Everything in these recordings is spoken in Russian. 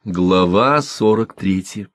Глава 43.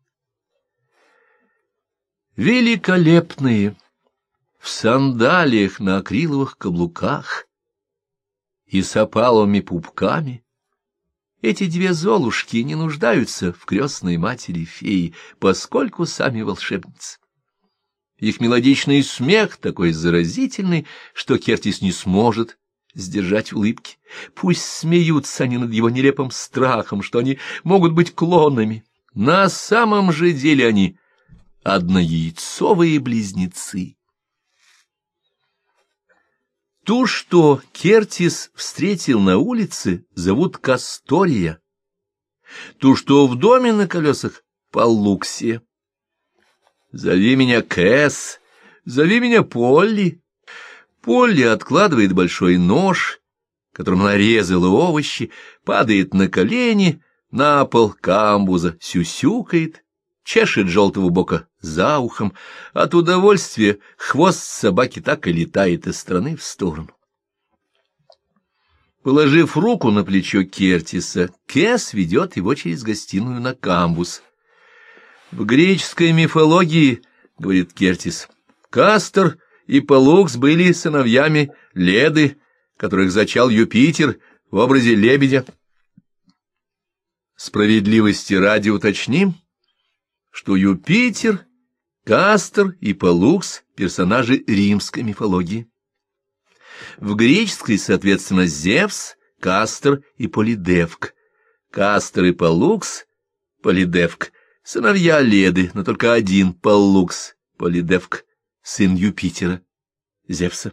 Великолепные, в сандалиях на акриловых каблуках и с опаловыми пупками, эти две золушки не нуждаются в крестной матери феи, поскольку сами волшебницы. Их мелодичный смех такой заразительный, что Кертис не сможет сдержать улыбки. Пусть смеются они над его нелепым страхом, что они могут быть клонами. На самом же деле они однояйцовые близнецы. Ту, что Кертис встретил на улице, зовут Кастория. Ту, что в доме на колесах, Паллуксия. Зови меня Кэс, зови меня Полли. Полли откладывает большой нож, которым нарезала овощи, падает на колени, на пол камбуза, сюсюкает, чешет желтого бока за ухом. От удовольствия хвост собаки так и летает из стороны в сторону. Положив руку на плечо Кертиса, Кэс ведет его через гостиную на камбуз. В греческой мифологии, — говорит Кертис, — Кастор и Паллукс были сыновьями Леды, которых зачал Юпитер в образе лебедя. Справедливости ради уточним, что Юпитер, Кастор и Паллукс — персонажи римской мифологии. В греческой, соответственно, Зевс, Кастор и Полидевк. Кастор и Паллукс, Полидевк — сыновья Леды, но только один Паллукс, Полидевк, сын Юпитера, Зевса.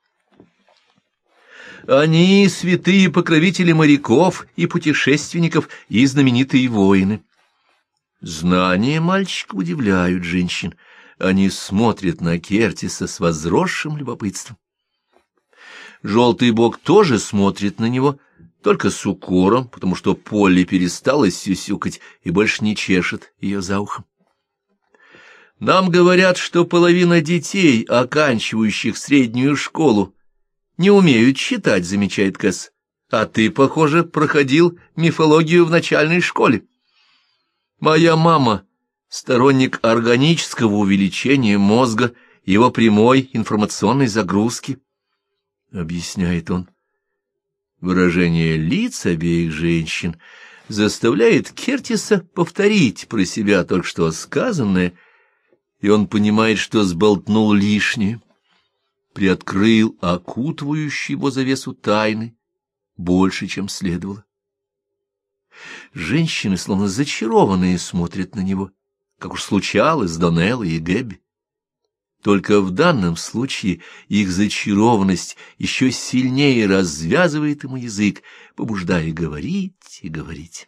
Они святые покровители моряков и путешественников и знаменитые воины. Знания мальчика удивляют женщин. Они смотрят на Кертиса с возросшим любопытством. Желтый бок тоже смотрит на него, только с укором, потому что Полли перестала сюсюкать и больше не чешет ее за ухом. Нам говорят, что половина детей, оканчивающих среднюю школу, не умеют читать, замечает Кэс. А ты, похоже, проходил мифологию в начальной школе. Моя мама — сторонник органического увеличения мозга, его прямой информационной загрузки, — объясняет он. Выражение лиц обеих женщин заставляет Кертиса повторить про себя только что сказанное, и он понимает, что сболтнул лишнее, приоткрыл окутывающую его завесу тайны больше, чем следовало. Женщины, словно зачарованные, смотрят на него, как уж случалось с Донеллой и Гэбби. Только в данном случае их зачарованность еще сильнее развязывает ему язык, побуждая говорить и говорить.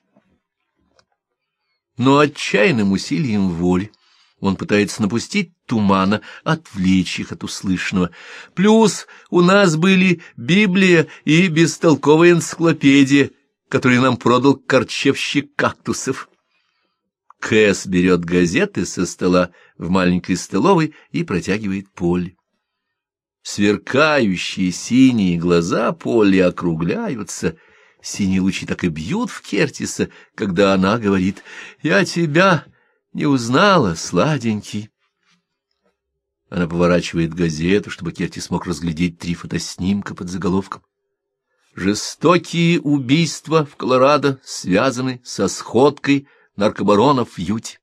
Но отчаянным усилием воли он пытается напустить тумана, отвлечь их от услышанного. Плюс у нас были Библия и бестолковая энциклопедия, которую нам продал корчевщик кактусов. Кэс берет газеты со стола в маленькой столовой и протягивает Полли. Сверкающие синие глаза Полли округляются, синие лучи так и бьют в Кертиса, когда она говорит: «Я тебя не узнала, сладенький». Она поворачивает газету, чтобы Кертис мог разглядеть 3 фотоснимка под заголовком. «Жестокие убийства в Колорадо связаны со сходкой наркобаронов в Юте».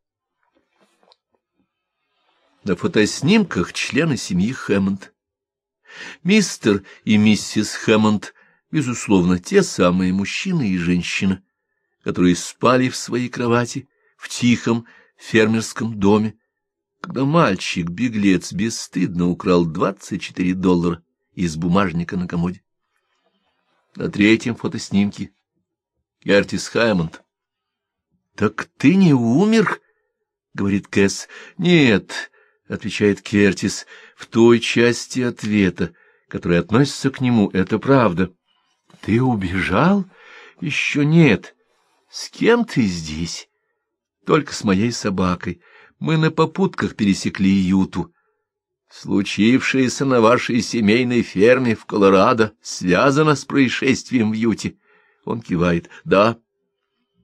На фотоснимках члены семьи Хэммонд. Мистер и миссис Хэммонд, безусловно, те самые мужчина и женщина, которые спали в своей кровати в тихом фермерском доме, когда мальчик-беглец бесстыдно украл $24 из бумажника на комоде. На 3-м фотоснимке Кертис Хэммонд. «Так ты не умер?» — говорит Кэс. «Нет», — отвечает Кертис, — «в той части ответа, которая относится к нему, это правда». «Ты убежал?» «Еще нет». «С кем ты здесь?» «Только с моей собакой. Мы на попутках пересекли Юту. Случившееся на вашей семейной ферме в Колорадо связано с происшествием в Юте». Он кивает. «Да».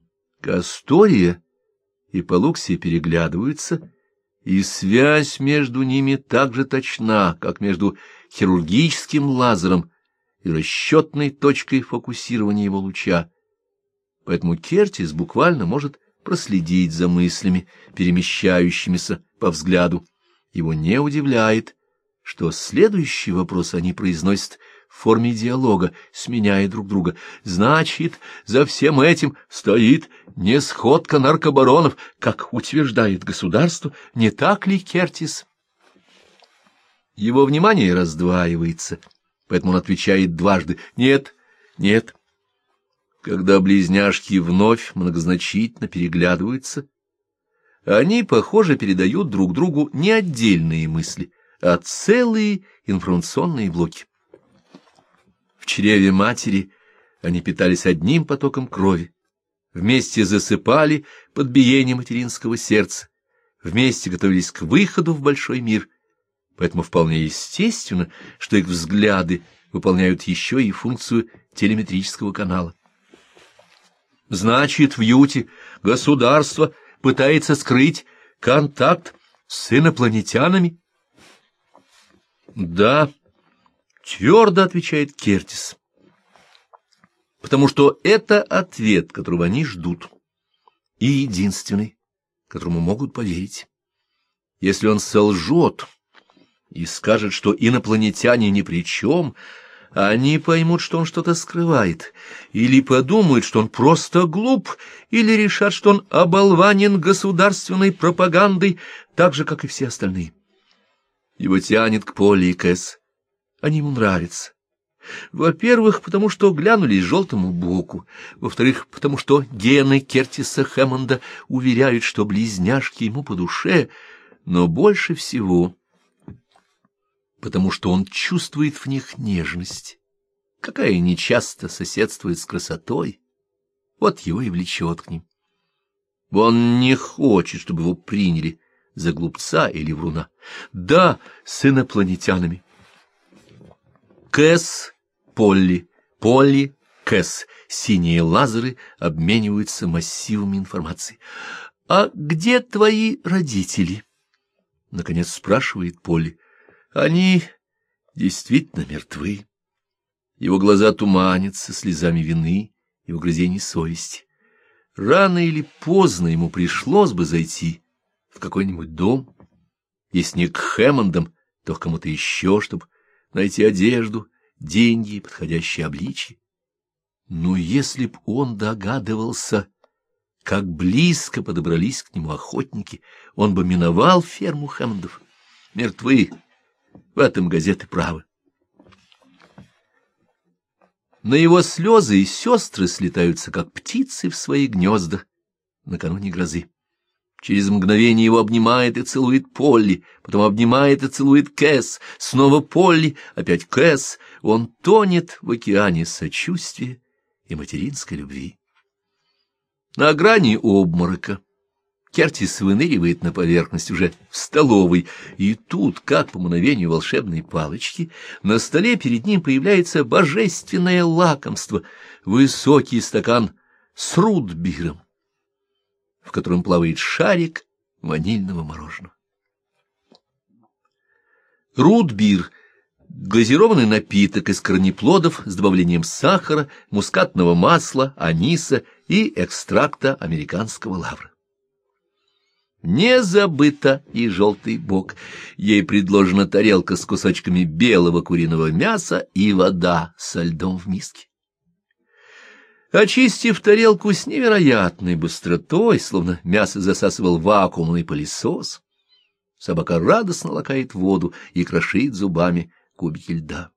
Кастория и Полуксия переглядываются, и связь между ними так же точна, как между хирургическим лазером и расчетной точкой фокусирования его луча. Поэтому Кертис буквально может проследить за мыслями, перемещающимися по взгляду. Его не удивляет, что следующий вопрос они произносят в форме диалога, сменяя друг друга. Значит, за всем этим стоит не сходка наркобаронов, как утверждает государство, не так ли, Кертис? Его внимание раздваивается, поэтому он отвечает дважды «нет, нет». Когда близняшки вновь многозначительно переглядываются, они, похоже, передают друг другу не отдельные мысли, а целые информационные блоки. В чреве матери они питались одним потоком крови, вместе засыпали под биением материнского сердца, вместе готовились к выходу в большой мир, поэтому вполне естественно, что их взгляды выполняют еще и функцию телеметрического канала. Значит, в Юте государство пытается скрыть контакт с инопланетянами? Да, твердо отвечает Кертис, потому что это ответ, которого они ждут, и единственный, которому могут поверить. Если он солжет и скажет, что инопланетяне ни при чем, они поймут, что он что-то скрывает, или подумают, что он просто глуп, или решат, что он оболванен государственной пропагандой, так же, как и все остальные. Его тянет к Полли и Кэс. Они ему нравятся. Во-первых, потому что глянулись желтому боку. Во-вторых, потому что гены Кертиса Хэммонда уверяют, что близняшки ему по душе, но больше всего потому что он чувствует в них нежность, какая нечасто соседствует с красотой, вот его и влечет к ним. Он не хочет, чтобы его приняли за глупца или вруна. Да, с инопланетянами. Кэс, Полли, Полли, Кэс. Синие лазеры обмениваются массивами информации. «А где твои родители?» — наконец спрашивает Полли. Они действительно мертвы. Его глаза туманятся слезами вины и угрызений совести. Рано или поздно ему пришлось бы зайти в какой-нибудь дом, если не к Хэммондам, то к кому-то еще, чтобы найти одежду, деньги и подходящее обличье. Но если б он догадывался, как близко подобрались к нему охотники, он бы миновал ферму Хэммондов. Мертвы. В этом газеты правы. На его слезы и сестры слетаются, как птицы в свои гнезда накануне грозы. Через мгновение его обнимает и целует Полли, потом обнимает и целует Кэс, снова Полли, опять Кэс. Он тонет в океане сочувствия и материнской любви. На грани обморока Кертис выныривает на поверхность уже в столовой, и тут, как по мановению волшебной палочки, на столе перед ним появляется божественное лакомство — высокий стакан с рутбиром, в котором плавает шарик ванильного мороженого. Рутбир — глазированный напиток из корнеплодов с добавлением сахара, мускатного масла, аниса и экстракта американского лавра. Не забыто и желтый бок. Ей предложена тарелка с кусочками белого куриного мяса и вода со льдом в миске. Очистив тарелку с невероятной быстротой, словно мясо засасывал вакуумный пылесос, собака радостно лакает воду и крошит зубами кубики льда.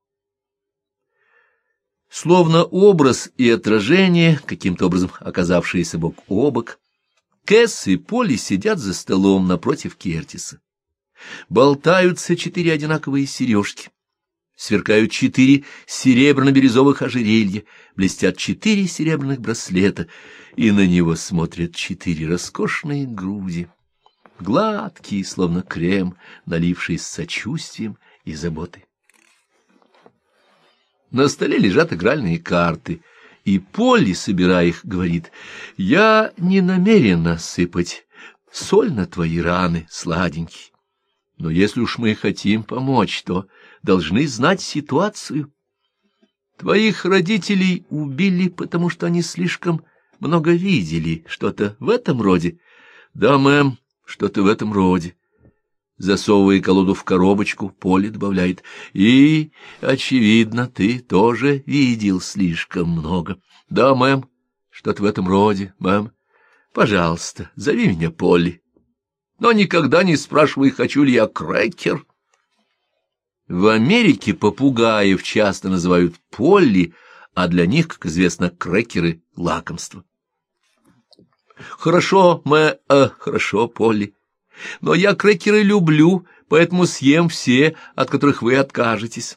Словно образ и отражение, каким-то образом оказавшиеся бок о бок, Кэс и Полли сидят за столом напротив Кертиса. Болтаются 4 одинаковые сережки. Сверкают 4 серебряно-бирюзовых ожерелья, блестят 4 серебряных браслета, и на него смотрят 4 роскошные груди, гладкие, словно крем, налившие с сочувствием и заботой. На столе лежат игральные карты, И Полли, собирая их, говорит: «Я не намерена сыпать соль на твои раны, сладенький. Но если уж мы хотим помочь, то должны знать ситуацию. Твоих родителей убили, потому что они слишком много видели, что-то в этом роде». «Да, мэм, что-то в этом роде». Засовывая колоду в коробочку, Полли добавляет: «И, очевидно, ты тоже видел слишком много». «Да, мэм, что-то в этом роде, мэм. Пожалуйста, зови меня Полли. Но никогда не спрашивай, хочу ли я крекер». В Америке попугаев часто называют Полли, а для них, как известно, крекеры — лакомство. «Хорошо, хорошо, Полли. Но я крекеры люблю, поэтому съем все, от которых вы откажетесь».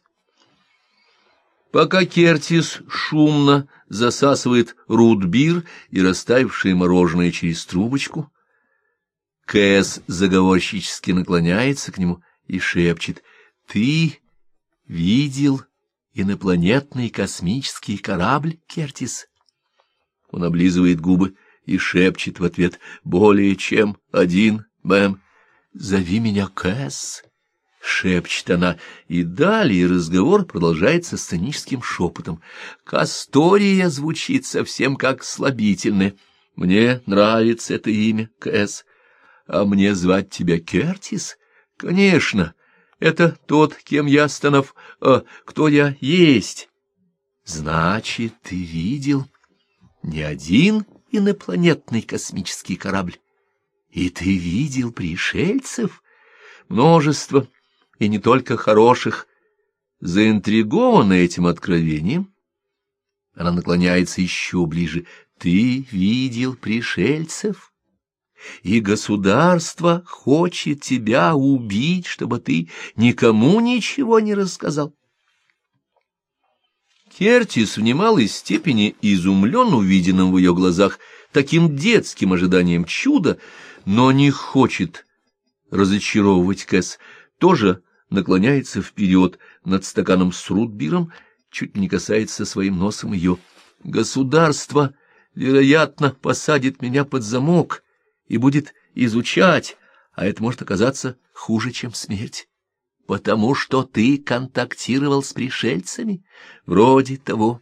Пока Кертис шумно засасывает рутбир и растаявшее мороженое через трубочку, Кэс заговорщически наклоняется к нему и шепчет: «Ты видел инопланетный космический корабль, Кертис?» Он облизывает губы и шепчет в ответ: «Более чем один, мэм». «Зови меня Кэс», — шепчет она, и далее разговор продолжается сценическим шепотом. «Кастория» звучит совсем как слабительное. «Мне нравится это имя, Кэс. А мне звать тебя Кертис? Конечно, это тот, кем я станов... кто я есть». «Значит, ты видел не один инопланетный космический корабль? И ты видел пришельцев? Множество, и не только хороших». Заинтригованная этим откровением, она наклоняется еще ближе. «Ты видел пришельцев? И государство хочет тебя убить, чтобы ты никому ничего не рассказал». Кертис в немалой степени изумлен увиденным в ее глазах таким детским ожиданием чуда, но не хочет разочаровывать Кэс, тоже наклоняется вперед над стаканом с рутбиром, чуть не касается своим носом ее. «Государство, вероятно, посадит меня под замок и будет изучать, а это может оказаться хуже, чем смерть. Потому что ты контактировал с пришельцами? Вроде того».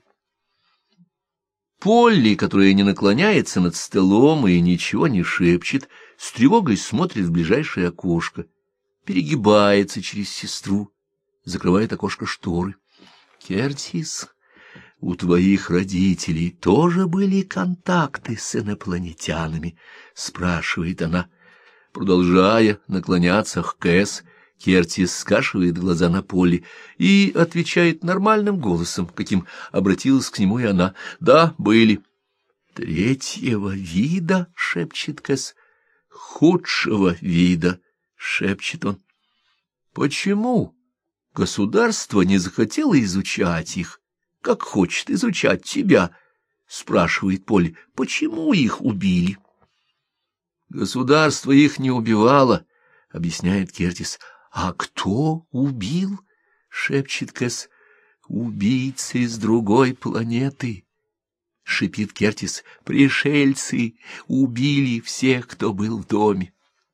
Полли, которая не наклоняется над столом и ничего не шепчет, с тревогой смотрит в ближайшее окошко, перегибается через сестру, закрывает окошко шторы. «Кертис, у твоих родителей тоже были контакты с инопланетянами?» — спрашивает она. Продолжая наклоняться к Кэс, Кертис скашивает глаза на Полли и отвечает нормальным голосом, каким обратилась к нему и она. «Да, были». «Третьего вида?» — шепчет Кэс. «Худшего вида», — шепчет он. «Почему государство не захотело изучать их, как хочет изучать тебя?» — спрашивает Полли. «Почему их убили?» «Государство их не убивало», — объясняет Кертис. «А кто убил?» — шепчет Кэс. «Убийцы из другой планеты», — шипит Кертис. «Пришельцы убили всех, кто был в доме».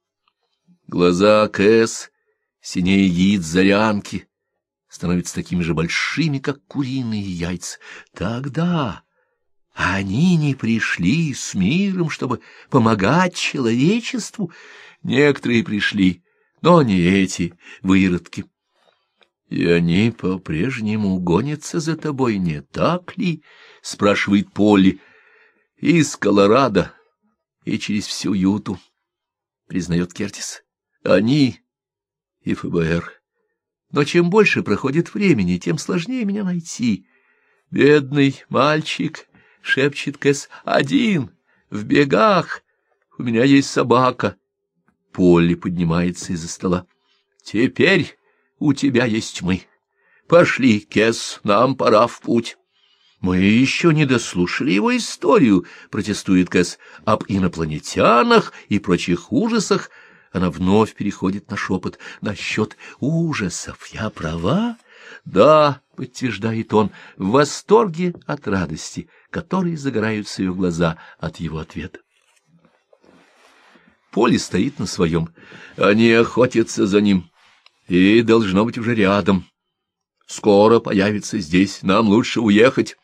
Глаза Кэс, синее яиц зарянки, становятся такими же большими, как куриные яйца. «Тогда они не пришли с миром, чтобы помогать человечеству?» «Некоторые пришли, но не эти выродки». «И они по-прежнему гонятся за тобой, не так ли?» — спрашивает Полли. «Из Колорадо и через всю Юту», — признает Кертис. «Они и ФБР. Но чем больше проходит времени, тем сложнее меня найти». «Бедный мальчик», — шепчет Кэс, — «один, в бегах. У меня есть собака». Полли поднимается из-за стола. «Теперь у тебя есть мы. Пошли, Кэс, нам пора в путь». «Мы еще не дослушали его историю», — протестует Кэс, — «об инопланетянах и прочих ужасах». Она вновь переходит на шепот. «Насчет ужасов я права? Да, — подтверждает он, в восторге от радости, которой загораются ее глаза от его ответа. Полли стоит на своем. Они охотятся за ним, и должно быть уже рядом. Скоро появится здесь, нам лучше уехать.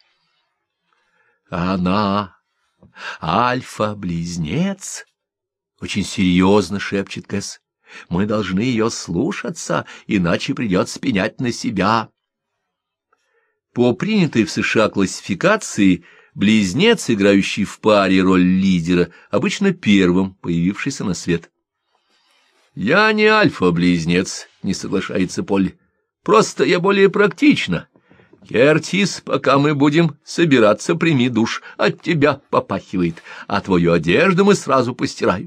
Она альфа-близнец, — очень серьезно шепчет Кэс. Мы должны ее слушаться, иначе придется пенять на себя. По принятой в США классификации, близнец, играющий в паре роль лидера, обычно первым появившийся на свет. «Я не альфа-близнец», — не соглашается Полли. «Просто я более практична. Кертис, пока мы будем собираться, прими душ. От тебя попахивает, а твою одежду мы сразу постираем».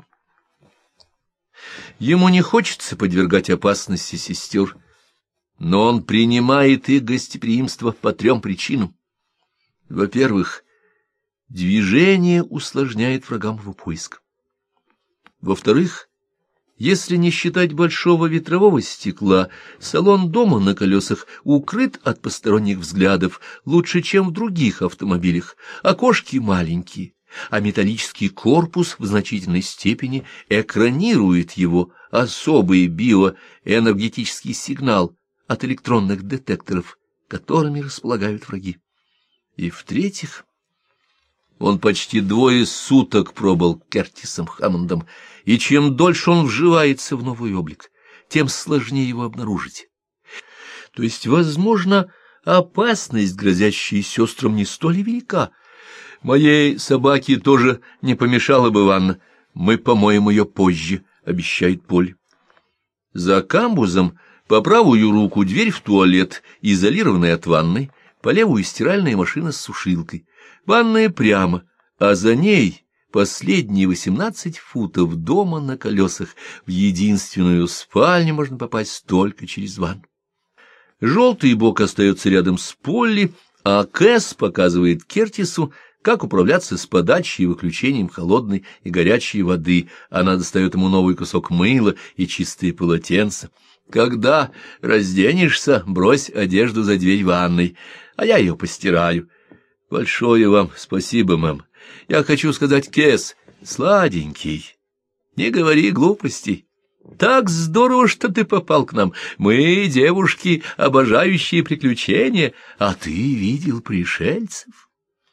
Ему не хочется подвергать опасности сестер, но он принимает их гостеприимство по 3 причинам. Во-первых, движение усложняет врагам его поиск. Во-вторых, если не считать большого ветрового стекла, салон дома на колесах укрыт от посторонних взглядов лучше, чем в других автомобилях. Окошки маленькие, а металлический корпус в значительной степени экранирует его особый биоэнергетический сигнал от электронных детекторов, которыми располагают враги. И в-третьих, он почти 2 суток пробыл Кертисом Хэммондом, и чем дольше он вживается в новый облик, тем сложнее его обнаружить. То есть, возможно, опасность, грозящая сестрам, не столь велика. Моей собаке тоже не помешала бы ванна. Мы помоем ее позже, — обещает Поль. За камбузом по правую руку дверь в туалет, изолированная от ванной, по левую стиральная машина с сушилкой. Ванная прямо, а за ней последние 18 футов дома на колесах. В единственную спальню можно попасть только через ванну. Желтый бок остается рядом с Полли, а Кэс показывает Кертису, как управляться с подачей и выключением холодной и горячей воды. Она достает ему новый кусок мыла и чистые полотенца. Когда разденешься, брось одежду за дверь ванной, а я ее постираю. Большое вам спасибо, мэм. Я хочу сказать, Кэс, сладенький, не говори глупостей. Так здорово, что ты попал к нам. Мы, девушки, обожающие приключения, а ты видел пришельцев.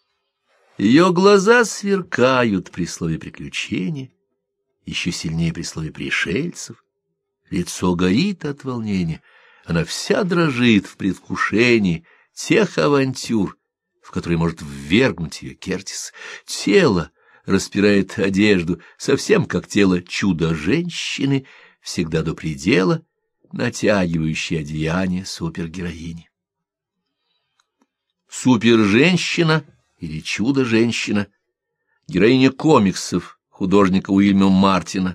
Ее глаза сверкают при слове «приключения», еще сильнее при слове «пришельцев». Лицо горит от волнения, она вся дрожит в предвкушении тех авантюр, в которые может ввергнуть ее Кертис. Тело распирает одежду, совсем как тело чудо-женщины, всегда до предела натягивающей одеяние супергероини. Супер-женщина или чудо-женщина — героиня комиксов художника Уильяма Мартина.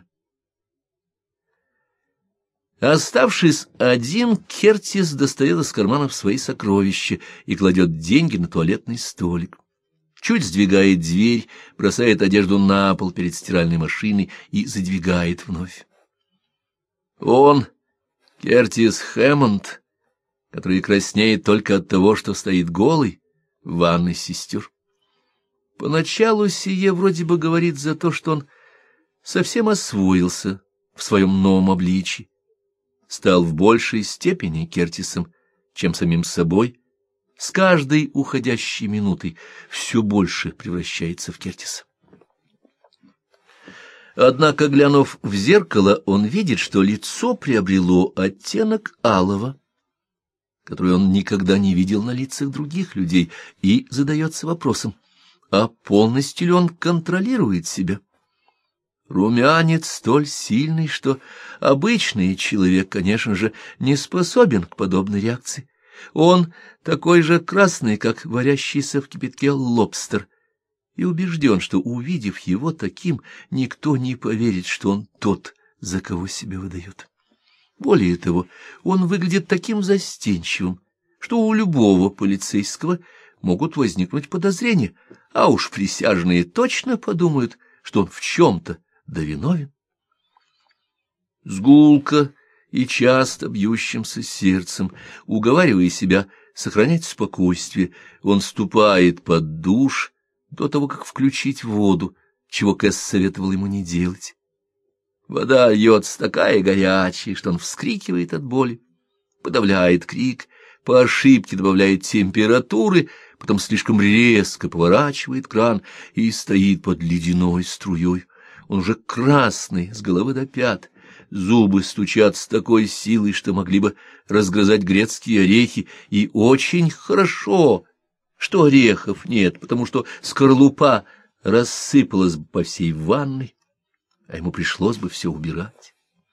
Оставшись один, Кертис достает из карманов свои сокровища и кладет деньги на туалетный столик. Чуть сдвигает дверь, бросает одежду на пол перед стиральной машиной и задвигает вновь. Он, Кертис Хэммонд, который краснеет только от того, что стоит голый в ванной сестер. Поначалу сие вроде бы говорит за то, что он совсем освоился в своем новом обличии, стал в большей степени Кертисом, чем самим собой, с каждой уходящей минутой все больше превращается в Кертиса. Однако, глянув в зеркало, он видит, что лицо приобрело оттенок алого, который он никогда не видел на лицах других людей, и задается вопросом, а полностью ли он контролирует себя? Румянец столь сильный, что обычный человек, конечно же, не способен к подобной реакции. Он такой же красный, как варящийся в кипятке лобстер, и убежден, что, увидев его таким, никто не поверит, что он тот, за кого себя выдает. Более того, он выглядит таким застенчивым, что у любого полицейского могут возникнуть подозрения, а уж присяжные точно подумают, что он в чем-то да виновен. С гулко и часто бьющимся сердцем, уговаривая себя сохранять спокойствие, он вступает под душ до того, как включить воду, чего Кэс советовал ему не делать. Вода льется такая горячая, что он вскрикивает от боли, подавляет крик, по ошибке добавляет температуры, потом слишком резко поворачивает кран и стоит под ледяной струей. Он уже красный с головы до пят, зубы стучат с такой силой, что могли бы разгрызать грецкие орехи, и очень хорошо, что орехов нет, потому что скорлупа рассыпалась бы по всей ванной, а ему пришлось бы все убирать.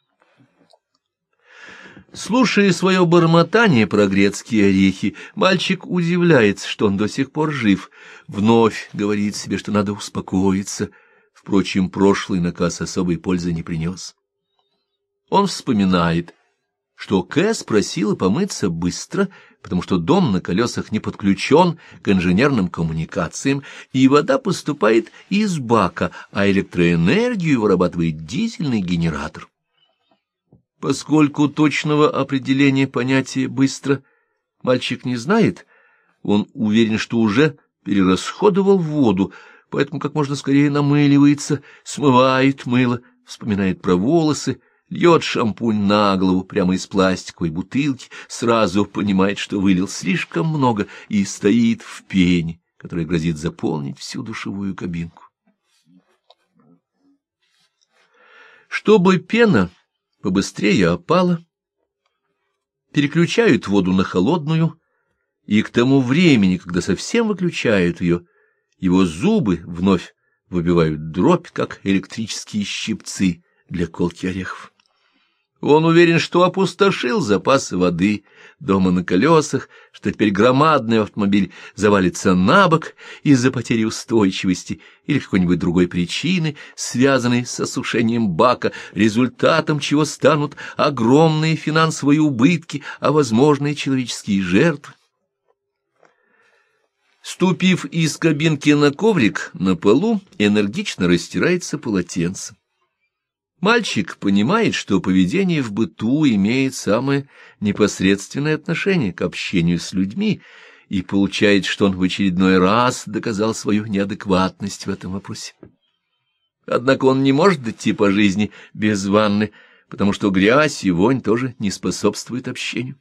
Слушая свое бормотание про грецкие орехи, мальчик удивляется, что он до сих пор жив, вновь говорит себе, что надо успокоиться. Впрочем, прошлый наказ особой пользы не принес. Он вспоминает, что Кэс просила помыться быстро, потому что дом на колесах не подключен к инженерным коммуникациям, и вода поступает из бака, а электроэнергию вырабатывает дизельный генератор. Поскольку точного определения понятия «быстро» мальчик не знает, он уверен, что уже перерасходовал воду, поэтому как можно скорее намыливается, смывает мыло, вспоминает про волосы, льет шампунь на голову прямо из пластиковой бутылки, сразу понимает, что вылил слишком много, и стоит в пене, которая грозит заполнить всю душевую кабинку. Чтобы пена побыстрее опала, переключают воду на холодную, и к тому времени, когда совсем выключают ее, его зубы вновь выбивают дробь, как электрические щипцы для колки орехов. Он уверен, что опустошил запасы воды дома на колесах, что теперь громадный автомобиль завалится на бок из-за потери устойчивости или какой-нибудь другой причины, связанной с осушением бака, результатом чего станут огромные финансовые убытки, а возможные человеческие жертвы. Ступив из кабинки на коврик, на полу энергично растирается полотенцем. Мальчик понимает, что поведение в быту имеет самое непосредственное отношение к общению с людьми, и получает, что он в очередной раз доказал свою неадекватность в этом вопросе. Однако он не может идти по жизни без ванны, потому что грязь и вонь тоже не способствуют общению.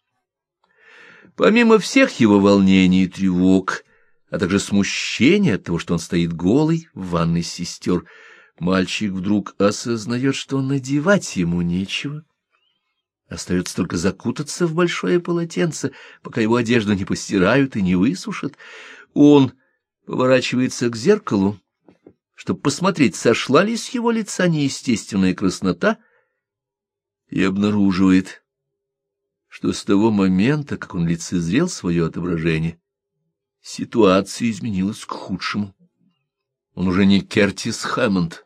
Помимо всех его волнений и тревог, а также смущения от того, что он стоит голый в ванной сестер, мальчик вдруг осознает, что надевать ему нечего. Остается только закутаться в большое полотенце, пока его одежду не постирают и не высушат. Он поворачивается к зеркалу, чтобы посмотреть, сошла ли с его лица неестественная краснота, и обнаруживает, что с того момента, как он лицезрел свое отображение, ситуация изменилась к худшему. Он уже не Кертис Хэммонд.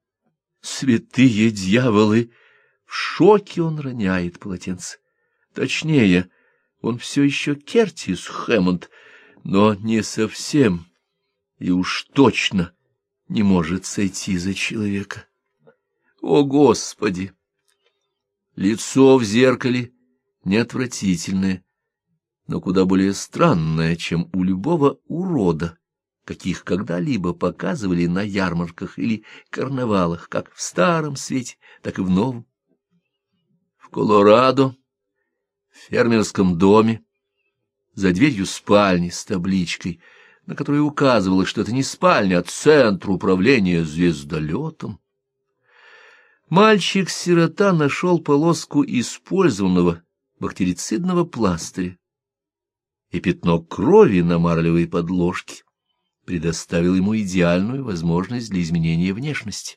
Святые дьяволы! В шоке он роняет полотенце. Точнее, он все еще Кертис Хэммонд, но не совсем, и уж точно не может сойти за человека. О, Господи! Лицо в зеркале не отвратительное, но куда более странное, чем у любого урода, каких когда-либо показывали на ярмарках или карнавалах, как в Старом Свете, так и в Новом. В Колорадо, в фермерском доме, за дверью спальни с табличкой, на которой указывалось, что это не спальня, а центр управления звездолетом, мальчик-сирота нашел полоску использованного бактерицидного пластыря, и пятно крови на марлевой подложке предоставил ему идеальную возможность для изменения внешности.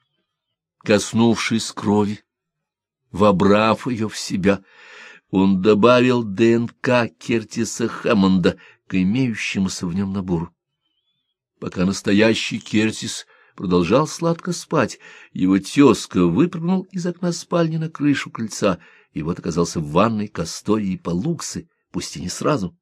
Коснувшись крови, вобрав ее в себя, он добавил ДНК Кертиса Хэммонда к имеющемуся в нем набору. Пока настоящий Кертис продолжал сладко спать, его тезка выпрыгнул из окна спальни на крышу крыльца, и вот оказался в ванной Кастории Палуксы, пусть и не сразу.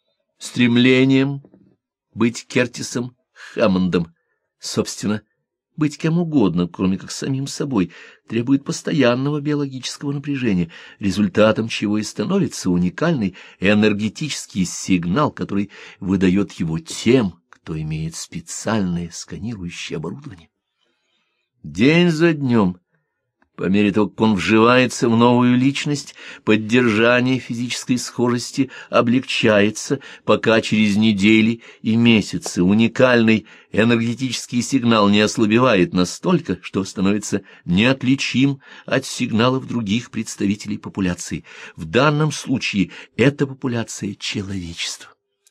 Стремлением быть Кертисом Хэммондом, собственно, быть кем угодно, кроме как самим собой, требует постоянного биологического напряжения, результатом чего и становится уникальный энергетический сигнал, который выдает его тем, кто имеет специальное сканирующее оборудование. День за днем, по мере того, как он вживается в новую личность, поддержание физической схожести облегчается, пока через недели и месяцы уникальный энергетический сигнал не ослабевает настолько, что становится неотличим от сигналов других представителей популяции. В данном случае это популяция человечества.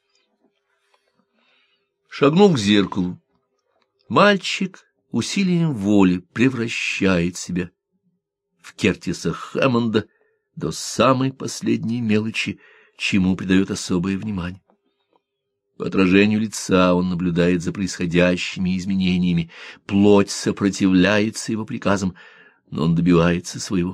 Шагнув к зеркалу, мальчик усилием воли превращает себя в Кертиса Хэммонда до самой последней мелочи, чему придает особое внимание. По отражению лица он наблюдает за происходящими изменениями, плоть сопротивляется его приказам, но он добивается своего.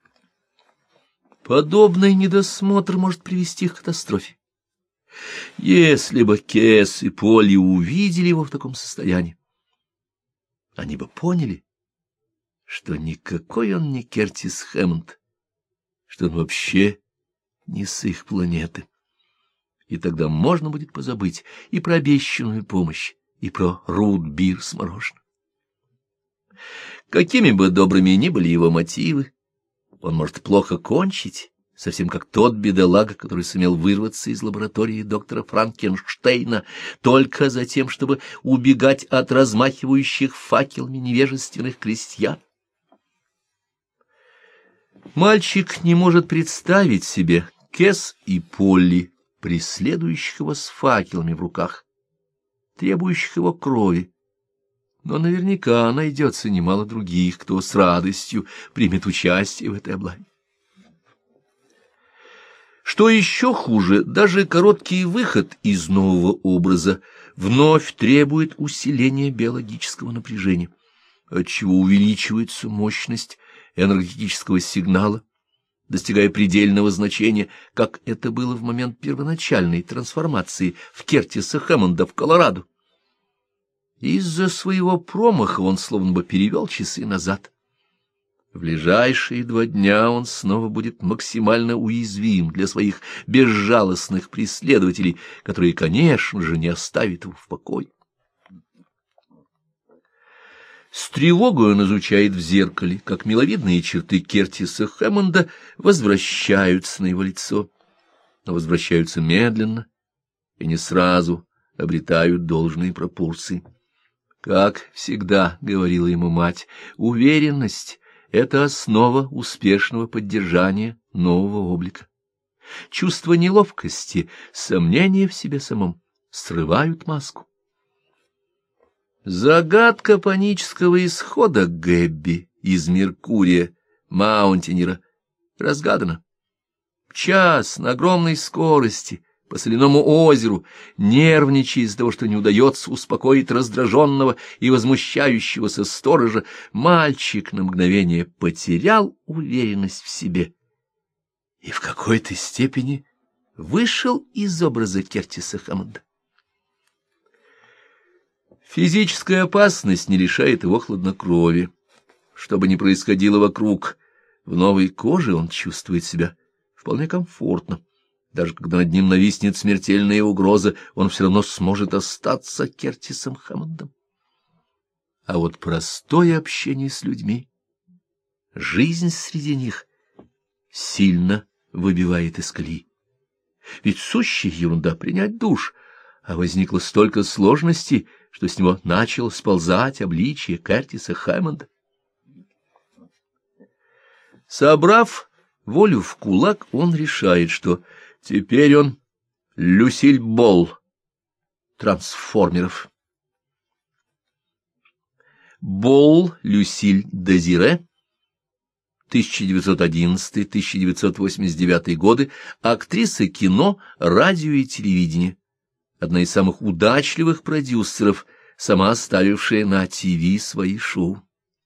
Подобный недосмотр может привести к катастрофе. Если бы Кес и Полли увидели его в таком состоянии, они бы поняли, что никакой он не Кертис Хэммонд, что он вообще не с их планеты. И тогда можно будет позабыть и про обещанную помощь, и про рут-бир с мороженым. Какими бы добрыми ни были его мотивы, он может плохо кончить, совсем как тот бедолага, который сумел вырваться из лаборатории доктора Франкенштейна только за тем, чтобы убегать от размахивающих факелами невежественных крестьян. Мальчик не может представить себе Кес и Полли, преследующих его с факелами в руках, требующих его крови. Но наверняка найдется немало других, кто с радостью примет участие в этой облаве. Что еще хуже, даже короткий выход из нового образа вновь требует усиления биологического напряжения, отчего увеличивается мощность энергетического сигнала, достигая предельного значения, как это было в момент первоначальной трансформации в Кертиса Хэммонда в Колорадо. Из-за своего промаха он словно бы перевел часы назад. В ближайшие 2 дня он снова будет максимально уязвим для своих безжалостных преследователей, которые, конечно же, не оставят его в покое. С тревогой он изучает в зеркале, как миловидные черты Кертиса Хэммонда возвращаются на его лицо, но возвращаются медленно и не сразу обретают должные пропорции. Как всегда, говорила ему мать, уверенность — это основа успешного поддержания нового облика. Чувство неловкости, сомнения в себе самом срывают маску. Загадка панического исхода Гэбби из Меркурия, Маунтинера, разгадана. Час на огромной скорости по соляному озеру, нервничая из-за того, что не удается успокоить раздраженного и возмущающегося сторожа, мальчик на мгновение потерял уверенность в себе и в какой-то степени вышел из образа Кертиса Хэммонда. Физическая опасность не лишает его хладнокровия. Что бы ни происходило вокруг, в новой коже он чувствует себя вполне комфортно. Даже когда над ним нависнет смертельная угроза, он все равно сможет остаться Кертисом Хэммондом. А вот простое общение с людьми, жизнь среди них сильно выбивает из колеи. Ведь сущая ерунда принять душ, а возникло столько сложностей, что с него начало сползать обличие Кертиса Хэммонда. Собрав волю в кулак, он решает, что теперь он Люсиль Болл трансформеров. Болл Люсиль Дезире, 1911-1989 годы, актриса кино, радио и телевидения. Одна из самых удачливых продюсеров, сама ставившая на ТВ свои шоу.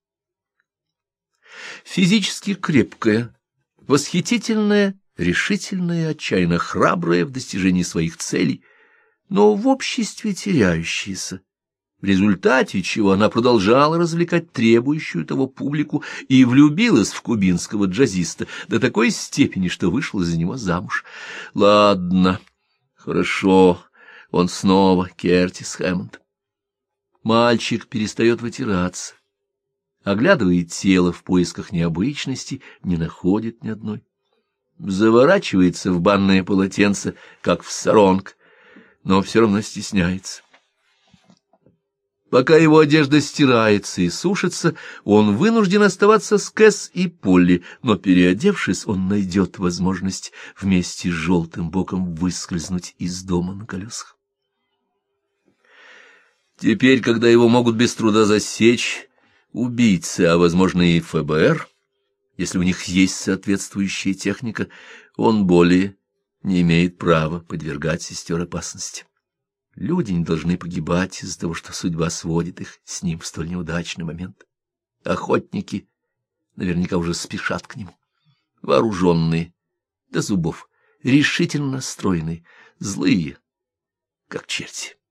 Физически крепкая, восхитительная, решительная, отчаянно храбрая в достижении своих целей, но в обществе теряющаяся, в результате чего она продолжала развлекать требующую того публику и влюбилась в кубинского джазиста до такой степени, что вышла за него замуж. Ладно, хорошо, он снова Кертис Хэммонд. Мальчик перестает вытираться, оглядывает тело в поисках необычности, не находит ни одной. Заворачивается в банное полотенце, как в саронг, но все равно стесняется. Пока его одежда стирается и сушится, он вынужден оставаться с Кэс и Полли, но, переодевшись, он найдет возможность вместе с желтым боком выскользнуть из дома на колесах. Теперь, когда его могут без труда засечь убийцы, а, возможно, и ФБР, если у них есть соответствующая техника, он более не имеет права подвергать сестер опасности. Люди не должны погибать из-за того, что судьба сводит их с ним в столь неудачный момент. Охотники наверняка уже спешат к нему, вооруженные до зубов, решительно настроенные, злые, как черти.